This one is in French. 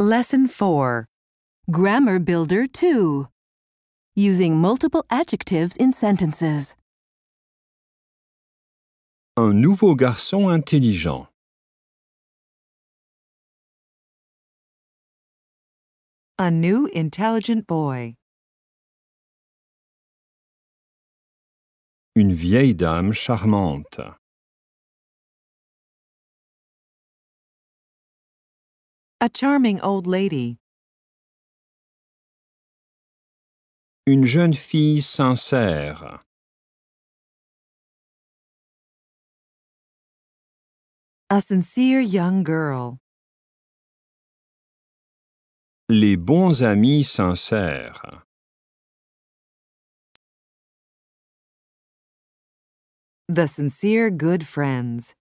Lesson 4. Grammar Builder 2. Using multiple adjectives in sentences. Un nouveau garçon intelligent. A new intelligent boy. Une vieille dame charmante. A charming old lady. Une jeune fille sincère. A sincere young girl. Les bons amis sincères. The sincere good friends.